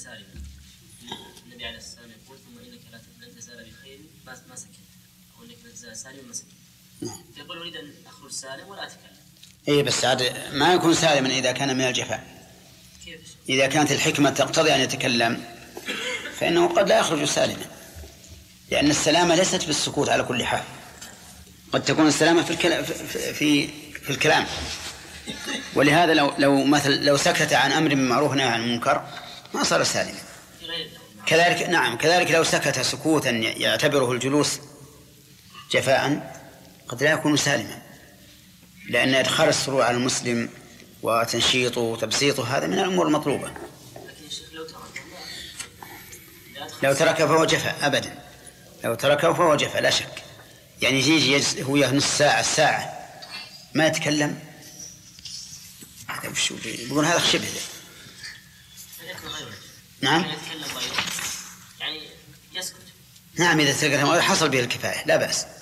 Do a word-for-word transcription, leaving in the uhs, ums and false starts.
سالما. النبي عليه الصلاة والسلام يقول ثم إنك لن تزال بخير ما سكت، أو إنك لن تزال سالما ما سكت. يقول أريد أن أخرج سالم ولا أتكلم. إيه بس عاد ما يكون سالما إذا كان من الجفاء. إذا كانت الحكمة تقتضي أن يتكلم فإنه قد لا يخرج سالما، لأن السلامة ليست بالسكوت على كل حال، قد تكون السلامة في الكلام في في, في الكلام. ولهذا لو لو مثل لو سكت عن أمر معروف نهي عن المنكر ما صار سالما. كذلك نعم كذلك لو سكت سكوتا يعتبره الجلوس جفاء قد لا يكون سالما، لأن إدخال السرور على المسلم وتنشيطه وتبسيطه هذا من الأمور المطلوبة. لو تركه فهو جفاء أبدا، لو تركه فهو جفاء لا شك. يعني يجي هو نص ساعة الساعة ما يتكلم، هذا وش يقول؟ هذا شبه نعم يعني يسكت. نعم إذا سكت حصل به الكفاية لا بأس.